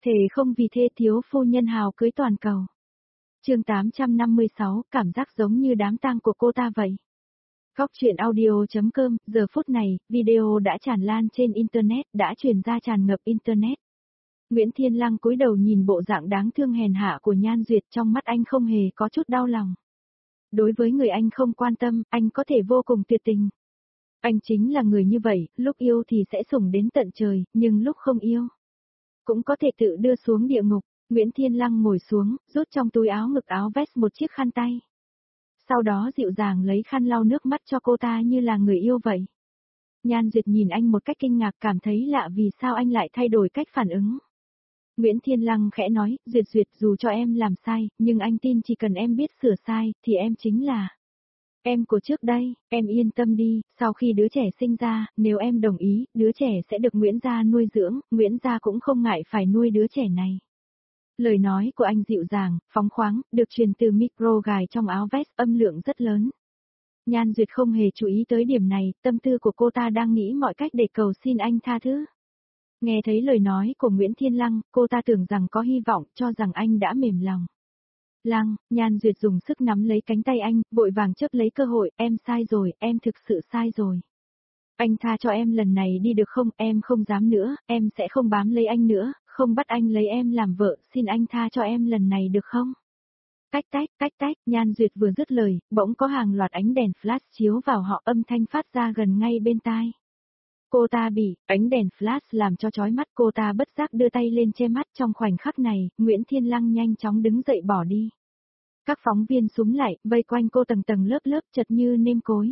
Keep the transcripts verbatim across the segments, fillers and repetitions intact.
Thề không vì thê thiếu phu nhân hào cưới toàn cầu. Chương tám trăm năm mươi sáu, cảm giác giống như đám tang của cô ta vậy. Góc truyện audio.com, giờ phút này, video đã tràn lan trên Internet, đã truyền ra tràn ngập Internet. Nguyễn Thiên Lăng cúi đầu nhìn bộ dạng đáng thương hèn hạ của Nhan Duyệt, trong mắt anh không hề có chút đau lòng. Đối với người anh không quan tâm, anh có thể vô cùng tuyệt tình. Anh chính là người như vậy, lúc yêu thì sẽ sủng đến tận trời, nhưng lúc không yêu, cũng có thể tự đưa xuống địa ngục. Nguyễn Thiên Lăng ngồi xuống, rút trong túi áo ngực áo vest một chiếc khăn tay. Sau đó dịu dàng lấy khăn lau nước mắt cho cô ta như là người yêu vậy. Nhan Duyệt nhìn anh một cách kinh ngạc, cảm thấy lạ vì sao anh lại thay đổi cách phản ứng. Nguyễn Thiên Lăng khẽ nói, Duyệt Duyệt, dù cho em làm sai, nhưng anh tin chỉ cần em biết sửa sai, thì em chính là em của trước đây. Em yên tâm đi, sau khi đứa trẻ sinh ra, nếu em đồng ý, đứa trẻ sẽ được Nguyễn gia nuôi dưỡng, Nguyễn gia cũng không ngại phải nuôi đứa trẻ này. Lời nói của anh dịu dàng, phóng khoáng, được truyền từ micro gài trong áo vest, âm lượng rất lớn. Nhan Duyệt không hề chú ý tới điểm này, tâm tư của cô ta đang nghĩ mọi cách để cầu xin anh tha thứ. Nghe thấy lời nói của Nguyễn Thiên Lăng, cô ta tưởng rằng có hy vọng, cho rằng anh đã mềm lòng. Lăng, Nhan Duyệt dùng sức nắm lấy cánh tay anh, vội vàng chớp lấy cơ hội, em sai rồi, em thực sự sai rồi. Anh tha cho em lần này đi được không, em không dám nữa, em sẽ không bám lấy anh nữa, không bắt anh lấy em làm vợ, xin anh tha cho em lần này được không? Tách tách, tách tách, Nhan Duyệt vừa dứt lời, bỗng có hàng loạt ánh đèn flash chiếu vào họ, âm thanh phát ra gần ngay bên tai. Cô ta bị ánh đèn flash làm cho chói mắt, cô ta bất giác đưa tay lên che mắt. Trong khoảnh khắc này, Nguyễn Thiên Lăng nhanh chóng đứng dậy bỏ đi. Các phóng viên xúm lại, vây quanh cô tầng tầng lớp lớp chật như nêm cối.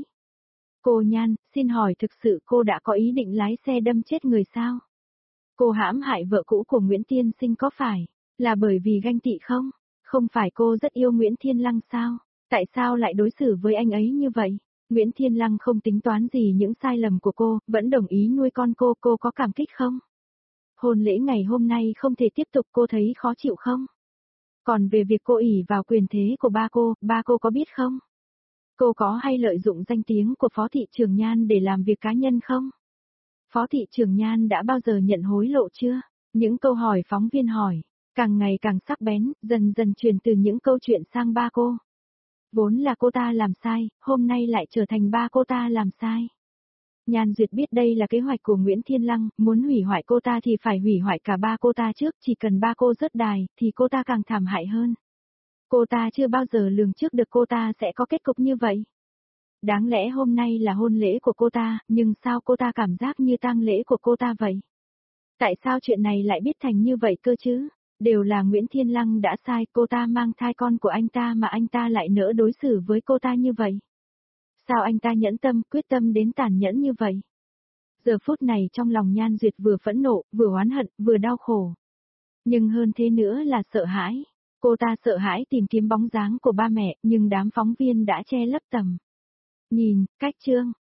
Cô Nhan, xin hỏi thực sự cô đã có ý định lái xe đâm chết người sao? Cô hãm hại vợ cũ của Nguyễn Tiên Sinh có phải là bởi vì ganh tị không? Không phải cô rất yêu Nguyễn Thiên Lăng sao? Tại sao lại đối xử với anh ấy như vậy? Nguyễn Thiên Lăng không tính toán gì những sai lầm của cô, vẫn đồng ý nuôi con cô, cô có cảm kích không? Hôn lễ ngày hôm nay không thể tiếp tục, cô thấy khó chịu không? Còn về việc cô ỷ vào quyền thế của ba cô, ba cô có biết không? Cô có hay lợi dụng danh tiếng của Phó Thị Trường Nhan để làm việc cá nhân không? Phó Thị Trường Nhan đã bao giờ nhận hối lộ chưa? Những câu hỏi phóng viên hỏi, càng ngày càng sắc bén, dần dần truyền từ những câu chuyện sang ba cô. Vốn là cô ta làm sai, hôm nay lại trở thành ba cô ta làm sai. Nhan Duyệt biết đây là kế hoạch của Nguyễn Thiên Lăng, muốn hủy hoại cô ta thì phải hủy hoại cả ba cô ta trước, chỉ cần ba cô rớt đài, thì cô ta càng thảm hại hơn. Cô ta chưa bao giờ lường trước được cô ta sẽ có kết cục như vậy. Đáng lẽ hôm nay là hôn lễ của cô ta, nhưng sao cô ta cảm giác như tang lễ của cô ta vậy? Tại sao chuyện này lại biết thành như vậy cơ chứ? Đều là Nguyễn Thiên Lăng đã sai, cô ta mang thai con của anh ta mà anh ta lại nỡ đối xử với cô ta như vậy. Sao anh ta nhẫn tâm, quyết tâm đến tàn nhẫn như vậy? Giờ phút này trong lòng Nhan Duyệt vừa phẫn nộ, vừa oán hận, vừa đau khổ. Nhưng hơn thế nữa là sợ hãi. Cô ta sợ hãi tìm kiếm bóng dáng của ba mẹ, nhưng đám phóng viên đã che lấp tầm nhìn. Cách chương